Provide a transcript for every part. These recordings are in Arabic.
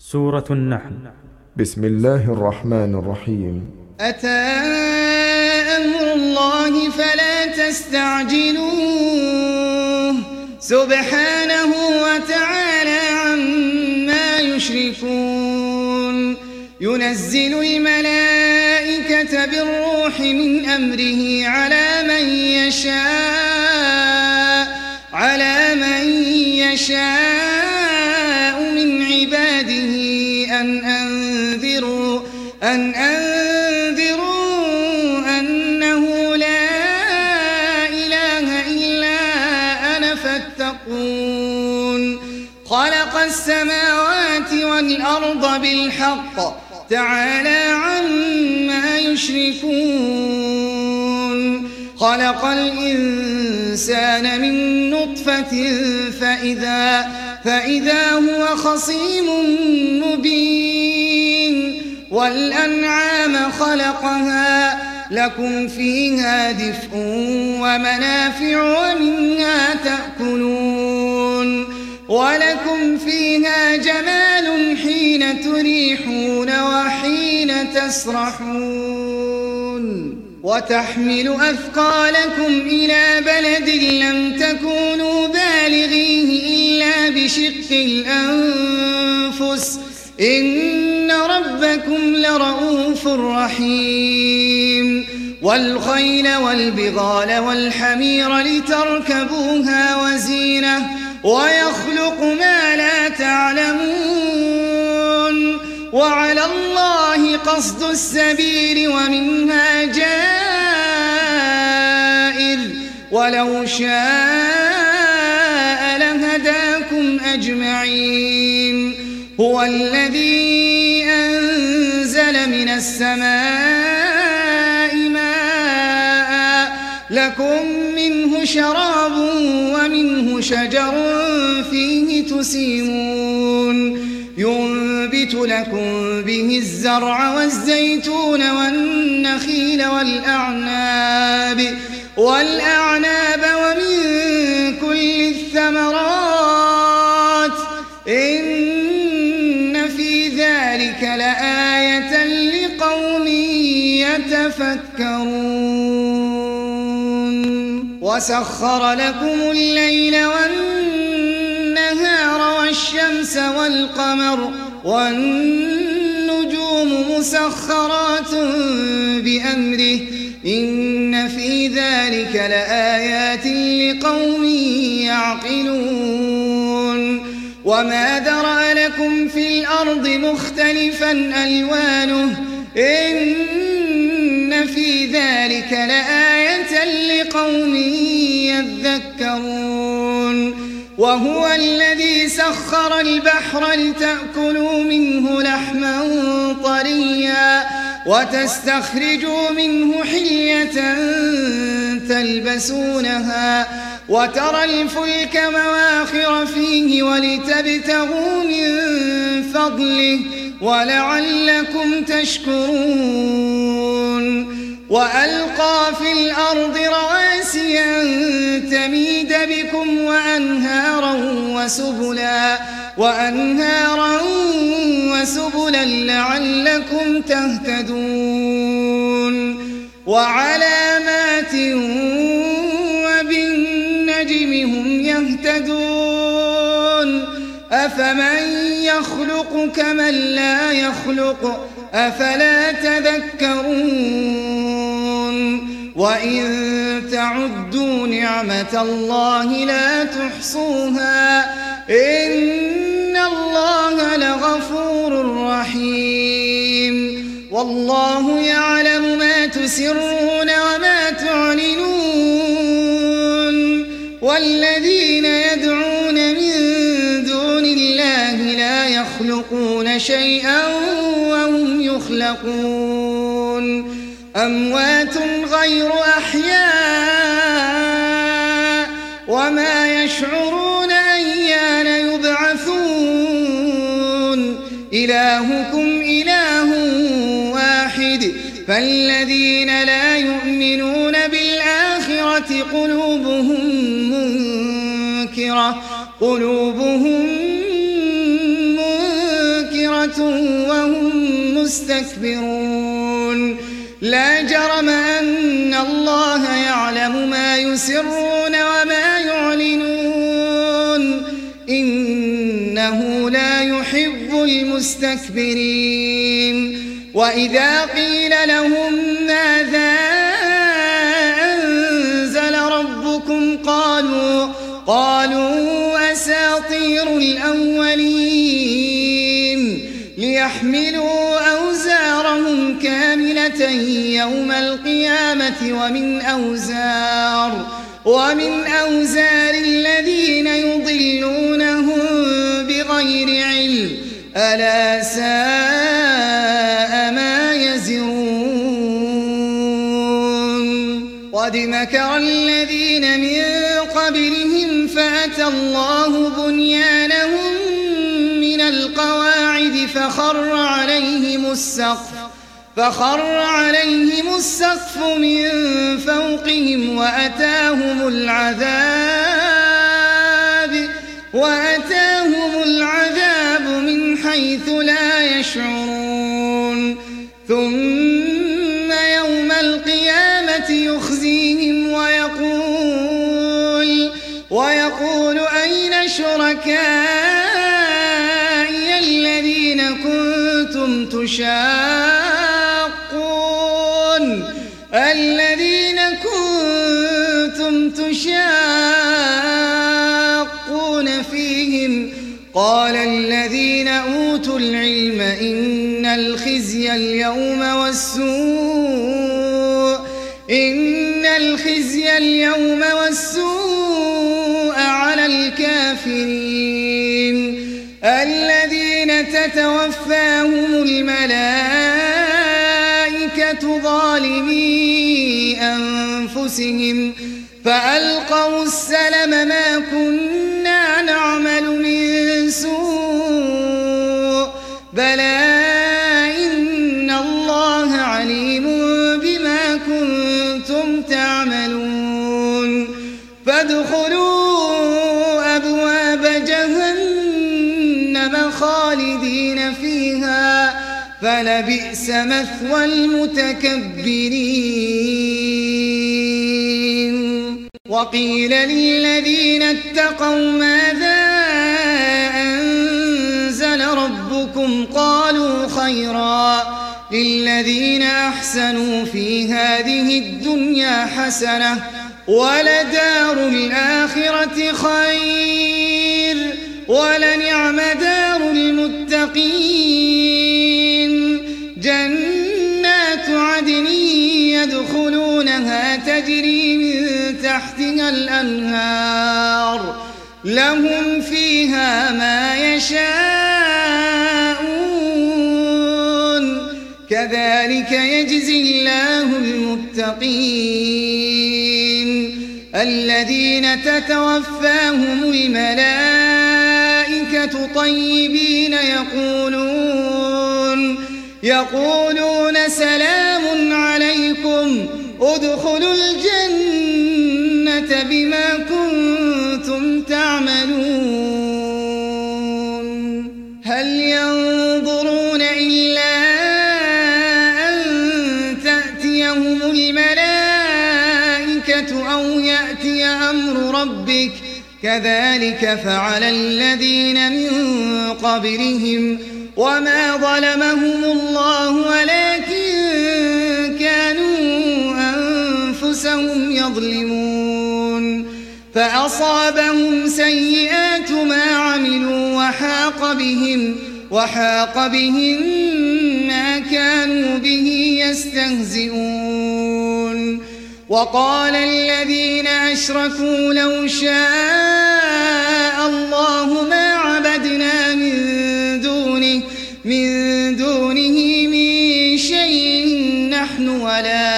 سورة النحل. بسم الله الرحمن الرحيم. أتى أمر الله فلا تستعجلوه سبحانه وتعالى عما يشركون. ينزل الملائكة بالروح من أمره على من يشاء من عباده أن أنذروا أنه لا إله إلا أنا فاتقون. خلق السماوات والأرض بالحق تعالى عما يشركون. خلق الإنسان من نطفة فإذا هو خصيم مبين. والأنعام خلقها لكم فيها دفء ومنافع ومنها تأكلون. ولكم فيها جمال حين تريحون وحين تسرحون. وتحمل أثقالكم إلى بلد لم تكونوا بالغيه إلا بشق الأنفس إن ربكم لرؤوف رحيم. والخيل والبغال والحمير لتركبوها وزينة ويخلق ما لا تعلمون. وعلى الله قصد السبيل ومنها جائر ولو شاء لهداكم أجمعين. هو الذي أنزل من السماء ماء لكم منه شراب ومنه شجر فيه تسيمون. ينبت لكم به الزرع والزيتون والنخيل والأعناب ومن كل الثمرات إن في ذلك لآية لقوم يتفكرون. وسخر لكم الليل والنهار والشمس والقمر والنجوم مسخرات بأمره إن في ذلك لآيات لقوم يعقلون. وما ذرأ لكم في الأرض مختلفا ألوانه إن في ذلك لآية لقوم يذكرون. وهو الذي سخر البحر لتأكلوا منه لحما طريا وتستخرجوا منه حلية تلبسونها وترى الفلك مواخر فيه ولتبتغوا من فضله ولعلكم تشكرون. وألقى في الأرض رواسي أن تميد بكم وأنهارا وسبلا لعلكم تهتدون. وعلامات وبالنجم هم يهتدون. أفمن يخلق كمن لا يخلق أفلا تذكرون. وإن تعدوا نعمة الله لا تحصوها إن الله لغفور رحيم. والله يعلم ما تسرون وما تعلنون. والذين يدعون من دون الله لا يخلقون شيئا وهم يخلقون. أموات غير أحياء وما يشعرون أيان يبعثون. إلهكم إله واحد فالذين لا يؤمنون بالآخرة قلوبهم منكرة حسرة وهم مستكبرون لا جرم أن الله يعلم ما يسرون وما يعلنون إنه لا يحب المستكبرين وإذا قيل لهم ماذا أنزل ربكم قالوا أساطير الأولين ليحملوا أوزارهم كاملة يوم القيامة ومن أوزار الذين يضلونهم بغير علم ألا ساء ما يزرون قد مكر الذين من قبلهم فأتى الله بنيانهم من القواعد فخر عليهم السقف من فوقهم وأتاهم العذاب من حيث لا يشعرون ثم يوم القيامة يخزيهم ويقول أين شركائي الذين كنتم تشاقون فيهم قال الذين أوتوا العلم إن الخزي اليوم والسوء على الكافرين الذين تتوفاهم الملائكة ظالمي أنفسهم فألقوا السلم ما كنا نعمل من سوء بلى إن الله عليم بما كنتم تعملون فادخلوا أبواب جهنم خالدين فيها فلبئس مثوى المتكبرين وقيل للذين اتقوا ماذا أنزل ربكم قالوا خيرا للذين أحسنوا في هذه الدنيا حسنة ولدار الآخرة خير ولنعم دار المتقين جنات عدن يدخلونها تجري من تحتها الأنهار لهم فيها ما يشاءون كذلك يجزي الله المتقين الذين تتوفاهم الملائكة طيبين يقولون سلام عليكم ادخلوا الجنة بما كنتم تعملون هل ينظرون إلا أن تأتيهم الملائكة أو يأتي أمر ربك كذلك فعل الذين من قبلهم وما ظلمهم الله ولكن كانوا أنفسهم يظلمون فأصابهم سيئات ما عملوا وحاق بهم ما كانوا به يستهزئون وقال الذين أشركوا لو شاء الله ما عبدنا من دونه من شيء نحن ولا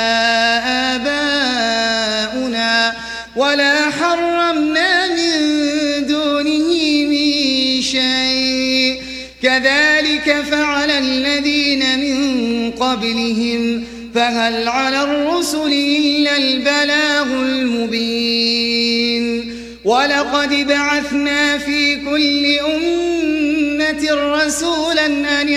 آباؤنا ولا حرمنا من دونه من شيء كذلك فعل الذين من قبلهم فهل على الرسل إلا البلاغ المبين ولقد بعثنا في كل أمة رسولا أن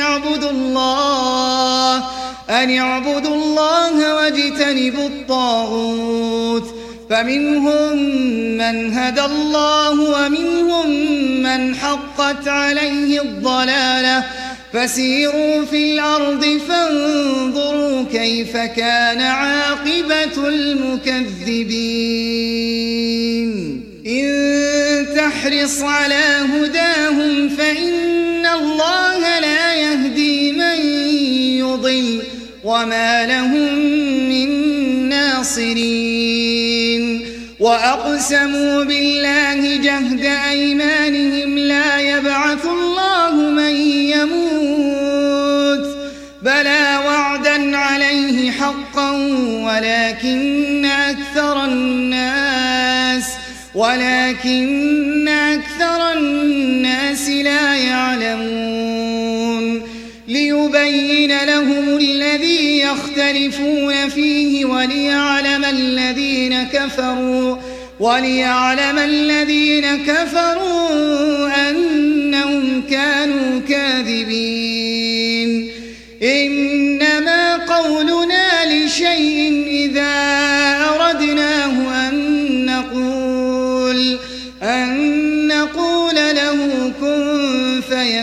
اعبدوا الله واجتنبوا الطاغوت فمنهم من هدى الله ومنهم من حقت عليه الضلالة فسيروا في الأرض فانظروا كيف كان عاقبة المكذبين إن تحرص على هداهم فإن الله لا يهدي من يضل وما لهم من ناصرين وأقسموا بالله جهد أيمانهم لا يبعث الله من يموت بلى وعدا عليه حقا ولكن أكثر الناس لا يعلمون ليبين لهم الذي يختلفون فيه وليعلم الذين كفروا أنهم كانوا كاذبين إنما قولنا لشيء إذا أردناه أن نقول له كن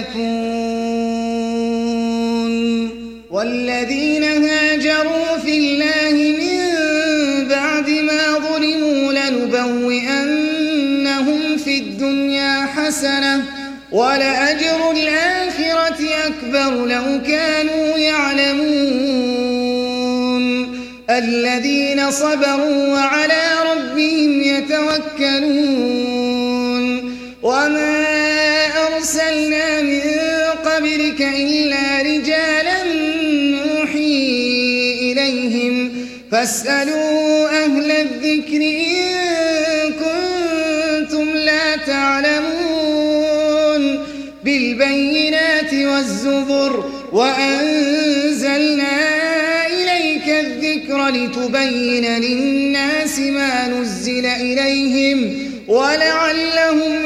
فيكون والذين هاجروا في الله من بعد ما ظلموا لنبوئنهم في الدنيا حسنة ولأجر الآخرة أكبر لو كانوا يعلمون الذين صبروا وعلى ربهم يتوكلون وما أرسلنا من قبلك إلا رجالا نوحي إليهم فاسألوا أهل الذكر إن كنتم لا تعلمون بالبينات والزبر وأنزلنا إليك الذكر لتبين للناس ما نزل إليهم ولعلهم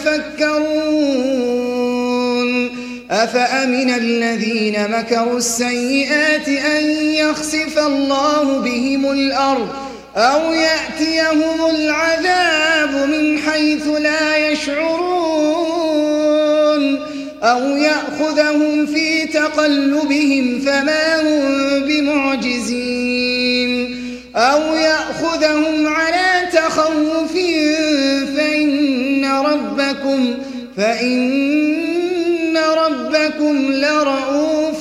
يتفكرون أفأمن الذين مكروا السيئات أن يخسف الله بهم الأرض أو يأتيهم العذاب من حيث لا يشعرون أو يأخذهم في تقلبهم فما هم بمعجزين أو يأخذهم على تخوف فإن ربكم لرؤوف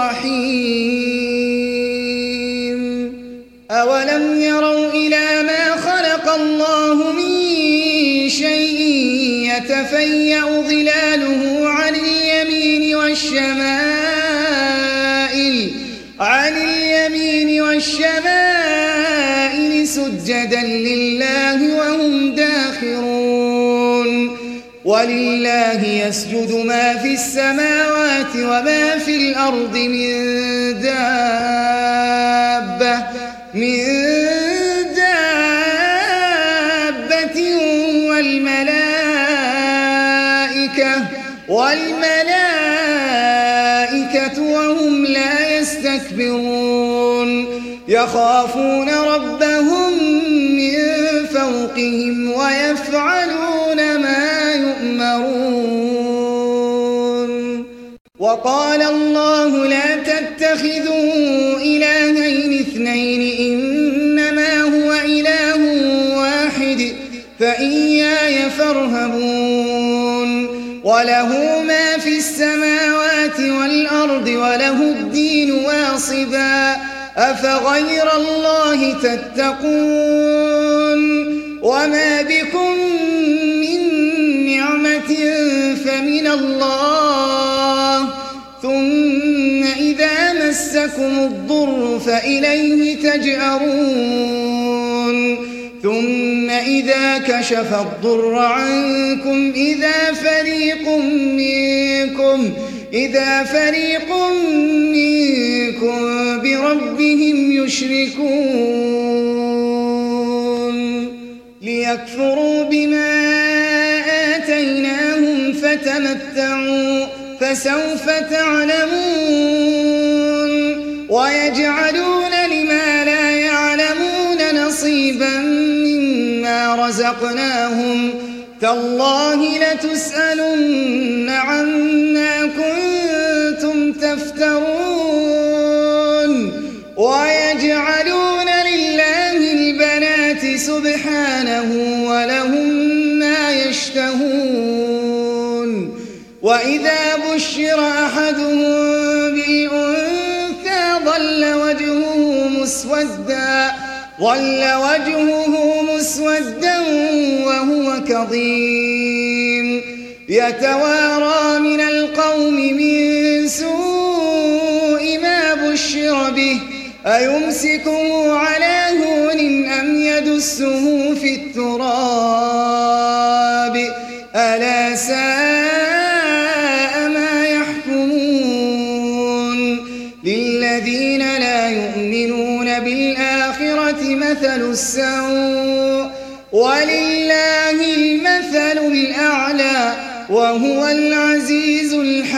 رحيم أولم يروا إلى ما خلق الله من شيء يتفيأ ظلاله عن اليمين والشمائل سجدا لله وهم داخرون ولله يسجد ما في السماوات وما في الأرض من دابة والملائكة وهم لا يستكبرون يخافون ربهم من فوقهم ويفعلون ما يؤمرون وقال الله لا تتخذوا إلهين اثنين إنما هو إله واحد فإياي فارهبون وله ما في السماوات والأرض وله الدين واصبا أفغير الله تتقون وما بكم من نعمة فمن الله ثم إذا مسكم الضر فإليه تجأرون ثم إذا كشف الضر عنكم إذا فريق منكم بربهم يشركون ليكفروا بما آتيناهم فسوف تعلمون ويجعلون لما لا يعلمون نصيبا مما رزقناهم تالله لتسألن عما كنتم تفترون ويجعلون لله البنات سبحانه ولهم ما يشتهون وإذا بشر أحدهم بالأنثى ظل وجهه مسودا وهو كظيم يتوارى من القوم من سوء ما بشر به أيمسكه على هون أم يدسه في التراب ألا ساء ما يحكمون للذين لا يؤمنون بالآخرة مثل السوء ولله المثل الأعلى وهو العزيز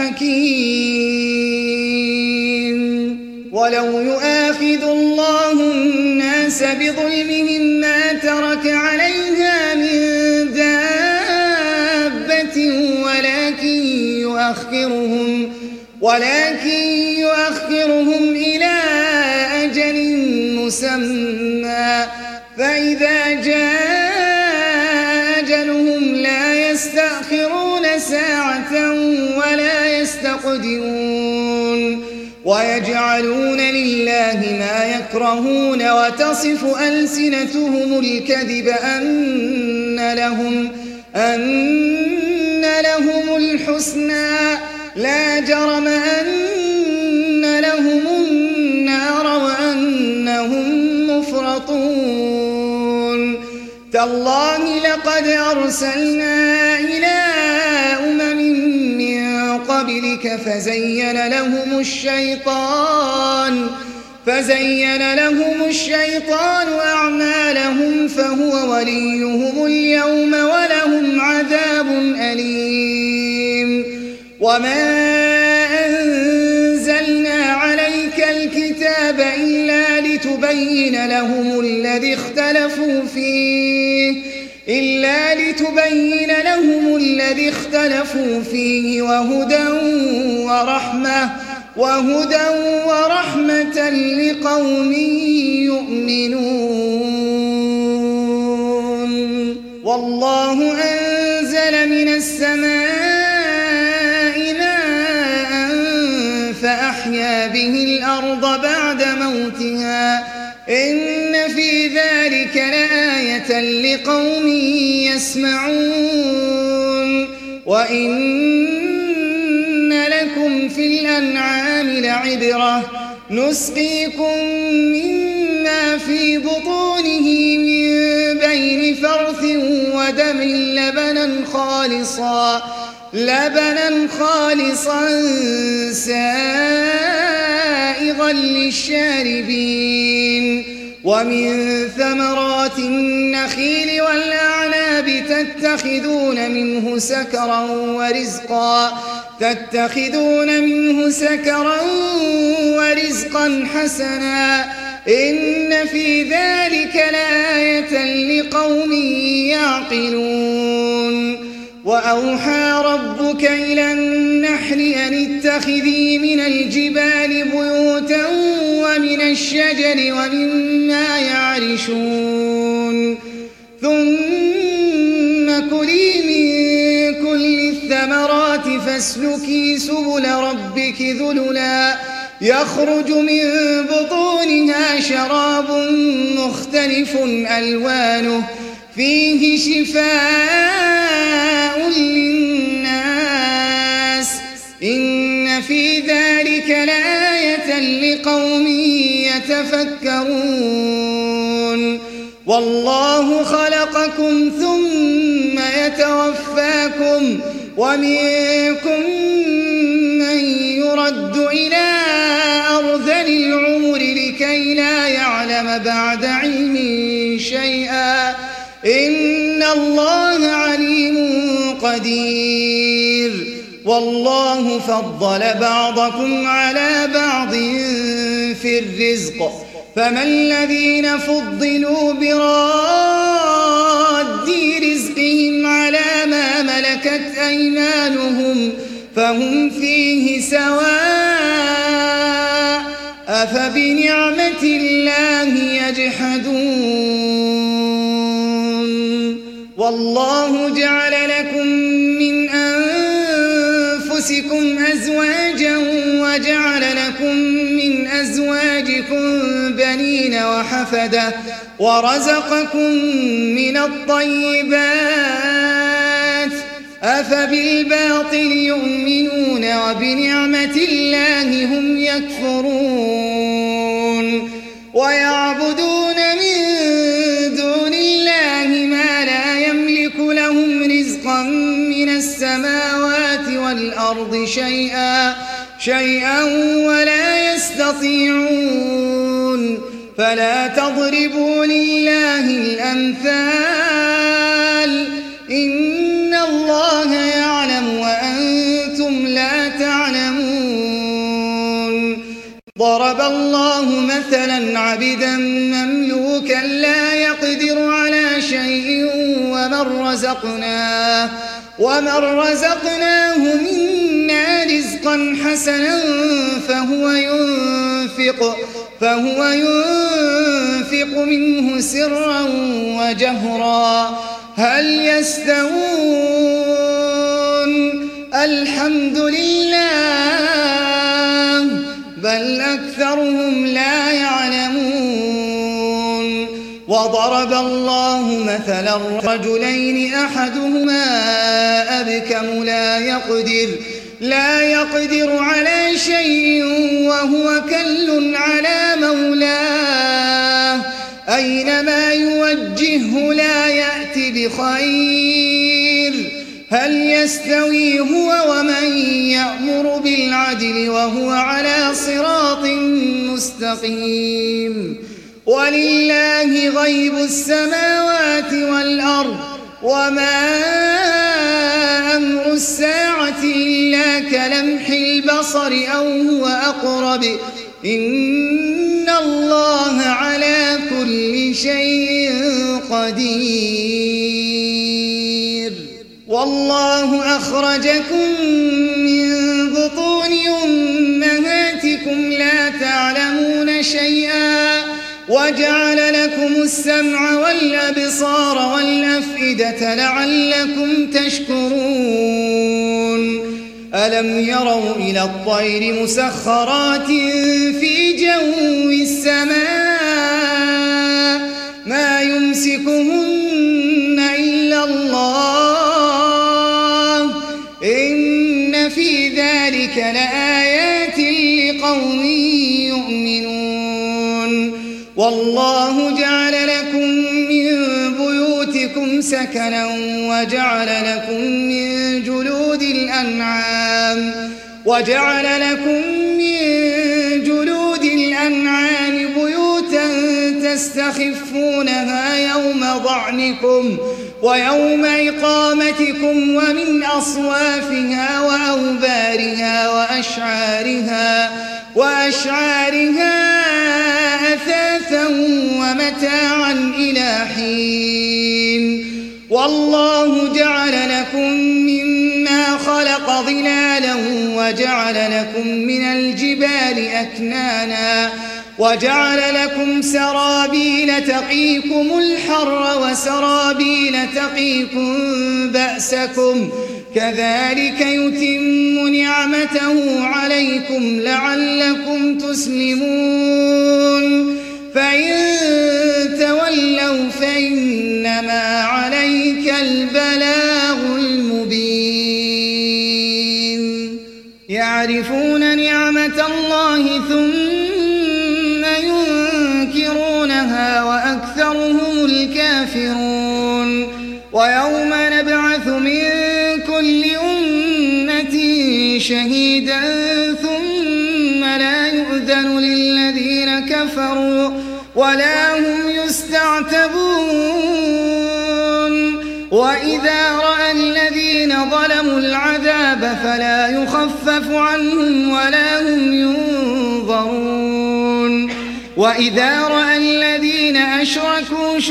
الحكيم ولو يؤاخذ الله الناس بظلمهم ما ترك عليها من دابة ولكن يؤخرهم إلى أجل مسمى فإذا جاء أجلهم لا يستأخرون ساعة ولا يستقدمون ويجعلون لله ما يكرهون وتصف ألسنتهم الكذب أن لهم الحسنى لا جرم أن لهم النار وأنهم مفرطون تالله لقد أرسلنا إلى من قبلك فزين لهم الشيطان أعمالهم فهو وليهم اليوم ولهم عذاب أليم وما أنزلنا عليك الكتاب إلا لتبين لهم الذي اختلفوا فيه وهدى ورحمة لقوم يؤمنون والله أنزل من السماء ماء فأحيا به الأرض بعد موتها إن في ذلك لآية لقوم يسمعون وإن لكم في الأنعام لعبرة نسقيكم مما في بطونه من بين فرث ودم لبنا خالصا سائغا للشاربين ومن ثمرات النخيل والأعناب تتخذون منه سكرا ورزقا حسنا إن في ذلك لآية لقوم يعقلون وأوحى ربك إلى النحل أن اتخذي من الجبال بيوتا ومن الشجر ومما يعرشون ثم كلي من كل الثمرات فاسلكي سبل ربك ذللا يخرج من بطونها شراب مختلف ألوانه فيه شفاء للناس إن في ذلك لآية لقوم يتفكرون والله خلقكم ثم يتوفاكم ومنكم من يرد إلى أرذل العمر لكي لا يعلم بعد علم شيئا إن الله عليم قدير والله فضل بعضكم على بعض في الرزق فما الذين فضلوا براد رزقهم على ما ملكت أيمانهم فهم فيه سواء أفبنعمة الله يجحدون والله جعل لكم من أنفسكم أزواجا وجعل لكم من أزواجكم بنين وحفدة ورزقكم من الطيبات أفبالباطل يؤمنون وبنعمة الله هم يكفرون ويعبدون من دون الله ما لا يملك لهم رزقا من السماوات والأرض شيئا ولا يستطيعون فلا تضربوا لله الأمثال إن الله يعلم وأنتم لا تعلمون ضرب الله مثلا عبدا مملوكا لا يقدر على شيء ومن رزقناه منا رزقا حسنا فهو ينفق منه سرا وجهرا هل يستوون الحمد لله بل أكثرهم لا يعلمون وضرب الله مثلا رجلين أحدهما أبكم لا يقدر على شيء وهو كل على مولاه أينما يوجهه لا يأتي بخير هل يستوي هو ومن يأمر بالعدل وهو على صراط مستقيم ولله غيب السماوات والأرض وما أمر الساعة إلا كلمح البصر أو هو أقرب إن الله على كل شيء قدير والله أخرجكم من بطون أمهاتكم لا تعلمون شيئا وجعل لكم السمع والأبصار والأفئدة لعلكم تشكرون ألم يروا إلى الطير مسخرات في جو السماء ما يمسكهن إلا الله إن في ذلك لآيات لقوم يؤمنون والله جعل لكم من بيوتكم سكنا وجعل لكم من جلود الأنعام بيوتا تستخفونها يوم ضعنكم ويوم إقامتكم ومن أصوافها وأوبارها وأشعارها أثاثا ومتاعا إلى حين والله جعل لكم مما خلق ظلالا وجعل لكم من الجبال أكنانا وجعل لكم سرابيل تقيكم الحر وسرابيل تقيكم بأسكم كذلك يتم نعمته عليكم لعلكم تسلمون فإن تولوا فإنما عليك البلاغ المبين يعرفون نعمة الله ثم ينكرونها وأكثرهم الكافرون ويوم نبعث من كل أمة شهيدا ثم لا يؤذن للذين كفروا ولا هم يستعتبون وإذا رأى الذين ظلموا العذاب فلا يخفف عنهم ولا هم ينظرون وإذا رأى الذين أشركوا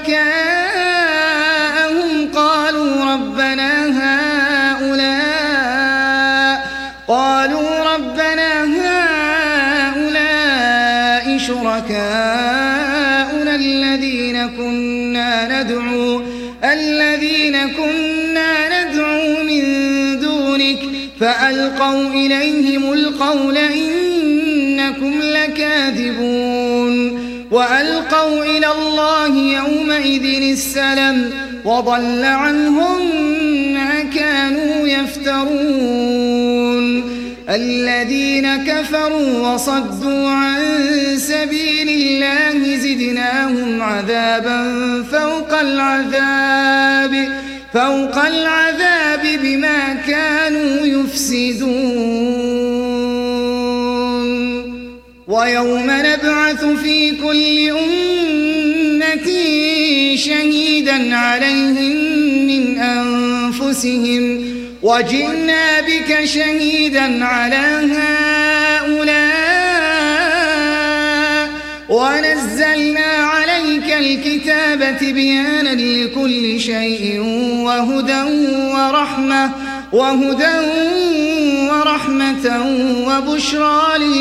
شركاءهم قالوا ربنا هؤلاء شركاؤنا الذين كنا ندعو من دونك فألقوا إليهم القول إنكم لكاذبون وألقوا إلى الله يومئذ السلم وضل عنهم ما كانوا يفترون الذين كفروا وصدوا عن سبيل الله زدناهم عذابا فوق العذاب بما كانوا يفسدون ويوم نبعث في كل أمة شهيدا عليهم من أنفسهم وجئنا بك شهيدا على هؤلاء ونزلنا عليك الكتاب بيانا لكل شيء وهدى ورحمة وبشرى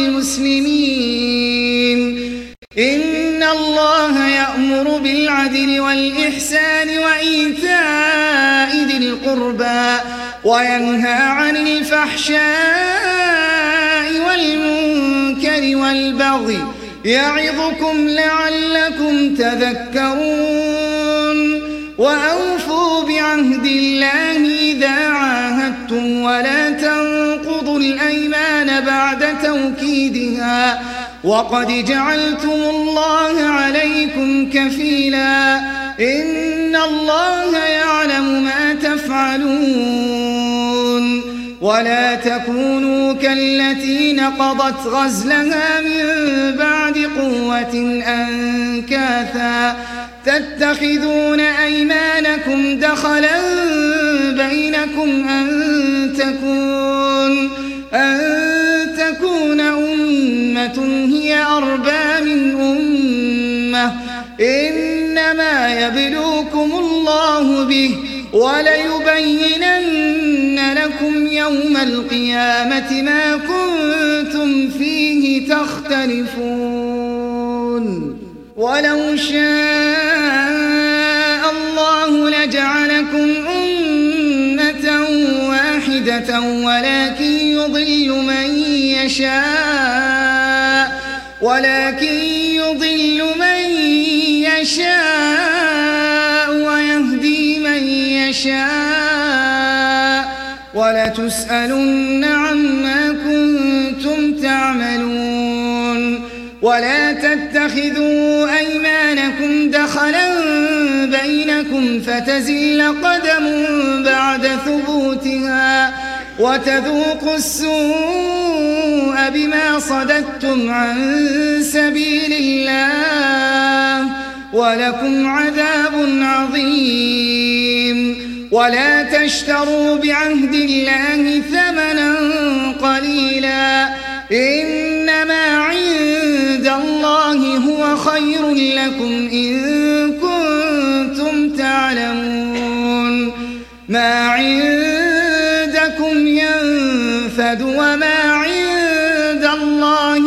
للمسلمين إن الله يأمر بالعدل والإحسان وإيتاء ذي القربى وينهى عن الفحشاء والمنكر والبغي يعظكم لعلكم تذكرون وأوفوا بعهد الله إذا عاهدتم ولا تنقضوا الأيمان بعد توكيدها وقد جعلتم الله عليكم كفيلا إن الله يعلم ما تفعلون ولا تكونوا كالتي نقضت غزلها من بعد قوة أنكاثا تتخذون أيمانكم دخلا بينكم أن تكون أمة هي أربى من أمة إنما يبلوكم الله به وليبينن لكم يوم القيامة ما كنتم فيه تختلفون ولو شاء الله لجعلكم أمة واحدة ولكن يضل من يشاء ويهدي من يشاء ولتسألن عما كنتم تعملون ولا تتخذوا أيمانكم دخلا بينكم فتزل قدم بعد ثبوتها وتذوقوا السوء بما صددتم عن سبيل الله ولكم عذاب عظيم ولا تشتروا بعهد الله ثمنا قليلا إنما عند الله هو خير لكم إن كنتم تعلمون ما عندكم ينفد وما عند الله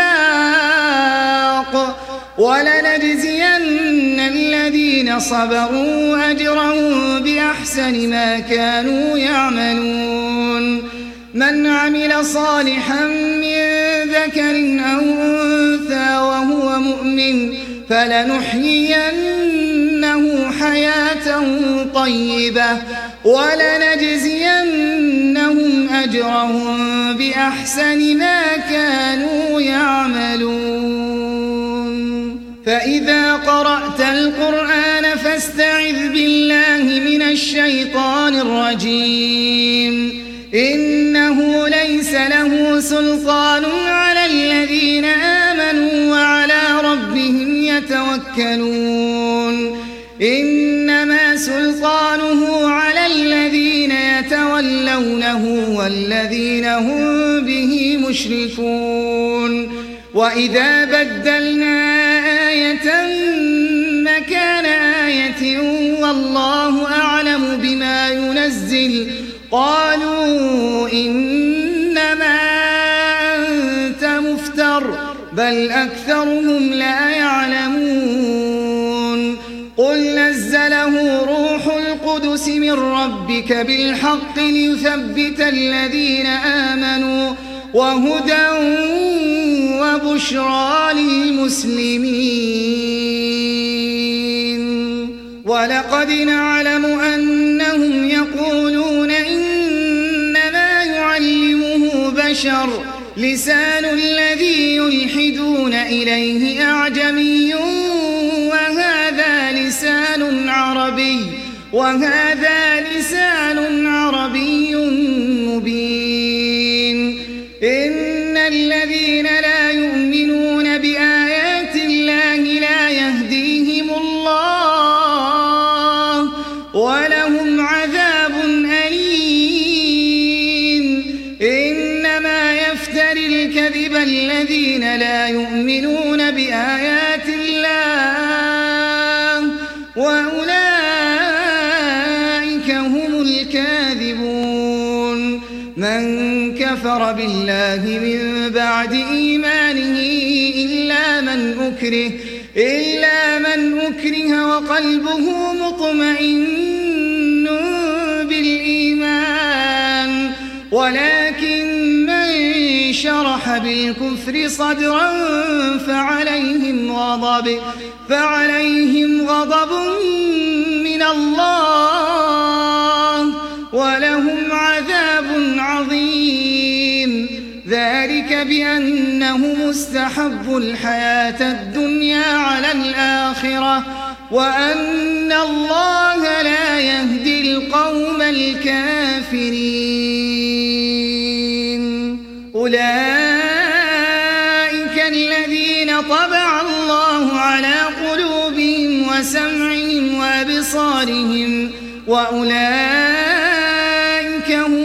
باق ولنجزين الذين صبروا أجرهم بأحسن ما كانوا يعملون من عمل صالحا من ذكر أو أنثى وهو مؤمن فلنحيينه حياة طيبة ولنجزينهم أجرهم بأحسن ما كانوا يعملون فإذا قرأت القرآن فاستعذ بالله من الشيطان الرجيم إنه ليس له سلطان على الذين آمنوا وعلى ربهم يتوكلون إنما سلطانه على الذين يتوكلون والذين هم به مشركون وإذا بدلنا آية مكان آية والله أعلم بما ينزل قالوا إنما أنت مفتر بل أكثرهم لا يعلمون قل نزله روح القدس من ربك بالحق ليثبت الذين آمنوا وهدى وبشرى للمسلمين ولقد نعلم أنهم يقولون إنما يعلمه بشر لسان الذي يلحدون إليه أعجمي وهذا لسان عربي مبين إن الذين لا يؤمنون بآيات الله لا يهديهم الله ولهم عذاب أليم إنما يفتري الكذب الذين لا يؤمنون بآيات الله وأولئك هم الكاذبون من كفر بالله من بعد إيمانه إلا من أكره وقلبه مطمئن بالإيمان ولكن من شرح بالكفر صدرا فعليهم غضب من الله ولهم عذاب عظيم ذلك بأنهم استحبوا الحياة الدنيا على الآخرة وأن الله لا يهدي القوم الكافرين أولئك الذين طبع الله على قلوبهم وسمعهم وأبصارهم وأولئك هم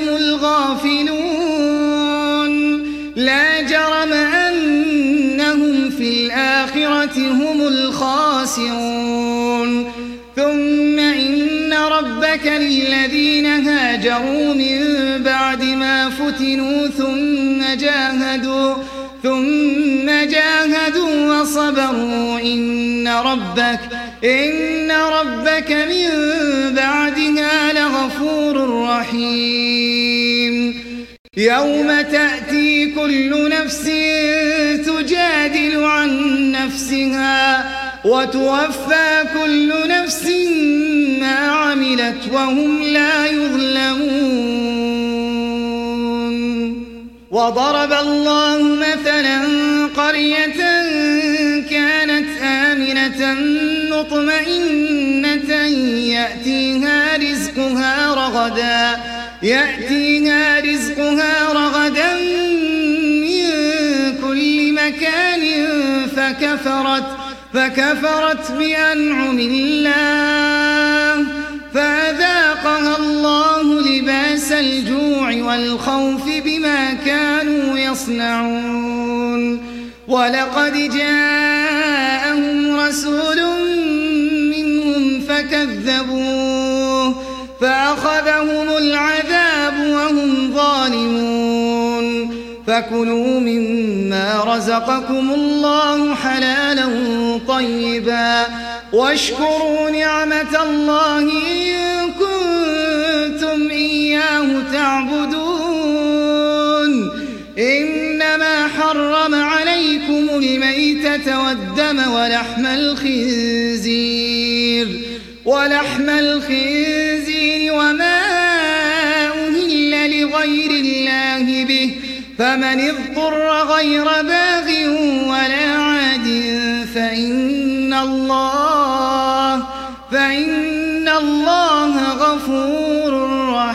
الغافلون لا جرم أنهم في الآخرة هم الخاسرون ثم إن ربك للذين هاجروا من بعد ما فتنوا ثم جاهدوا وصبروا إن ربك من بعدها لغفور رحيم يوم تأتي كل نفس تجادل عن نفسها وتوفى كل نفس ما عملت وهم لا يظلمون وضرب الله مثلا قرية كانت آمنة مطمئنة يأتيها رزقها رغدا من كل مكان فكفرت بأنعم الله فأذاقها الله لباس الجوع والخوف بما كانوا يصنعون ولقد جاءهم رسول منهم فكذبوه فأخذهم العذاب وهم ظالمون فكلوا مما رزقكم الله حلالا طيبا واشكروا نعمة الله إن كنتم إياه تعبدون إنما حرم عليكم الميتة والدم ولحم الخنزير وما أهل لغير الله به فمن اضطر غير باغ ولا عاد فإن الله غفور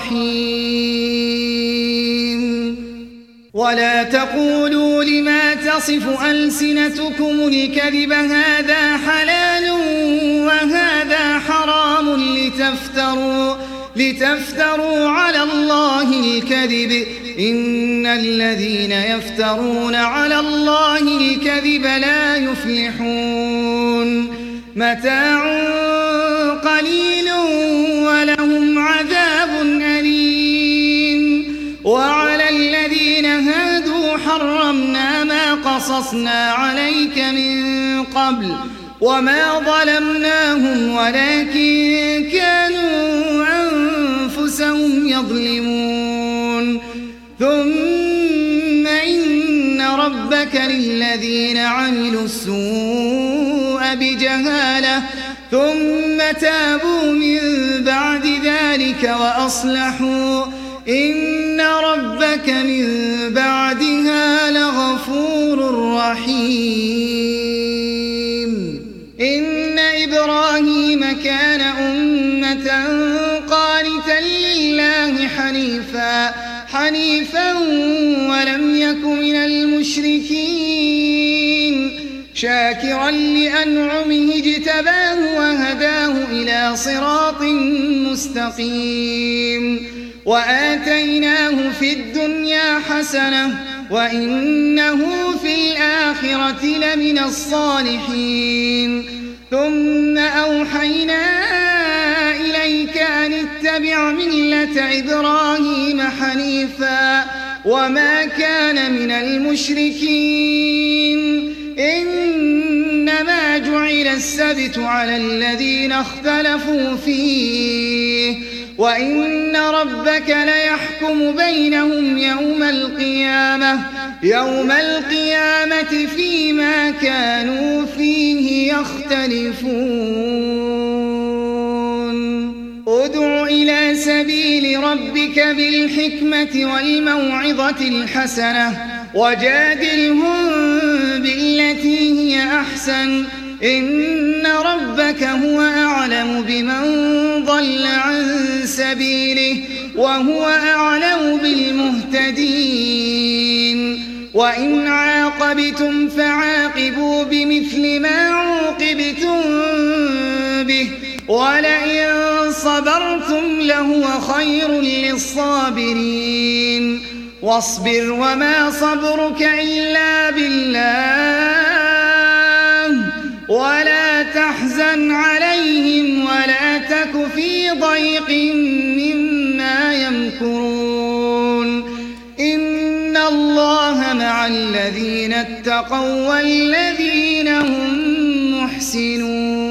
رحيم ولا تقولوا لما تصف ألسنتكم الكذب هذا حلال وهذا حرام لتفتروا على الله الكذب إن الذين يفترون على الله الكذب لا يفلحون متاع قليل ولهم عذاب أليم وعلى الذين هادوا حرمنا ما قصصنا عليك من قبل وما ظلمناهم ولكن كانوا أنفسهم يظلمون ثم إن ربك للذين عملوا السوء بجهالة ثم تابوا من بعد ذلك وأصلحوا إن ربك من بعدها لغفور رحيم إن إبراهيم كان أمة قانتا لله حنيفا ولم يك من المشركين شاكرا لأنعمه اجتباه وهداه إلى صراط مستقيم وآتيناه في الدنيا حسنة وإنه في الآخرة لمن الصالحين ثم أوحينا إليك أن اتبع ملة إبراهيم حنيفا وما كان من المشركين إنما جعل السبت على الذين اختلفوا فيه وإن ربك ليحكم بينهم يوم القيامة فيما كانوا فيه يختلفون ادع إلى سبيل ربك بالحكمة والموعظة الحسنة وجادلهم بالتي هي أحسن إن ربك هو أعلم بمن ضل عن سبيله وهو أعلم بالمهتدين وإن عاقبتم فعاقبوا بمثل ما عوقبتم به ولئن صبرتم لهو خير للصابرين واصبر وما صبرك إلا بالله ولا تحزن عليهم ولا تك في ضيق مما يمكرون إن الله مع الذين اتقوا والذين هم محسنون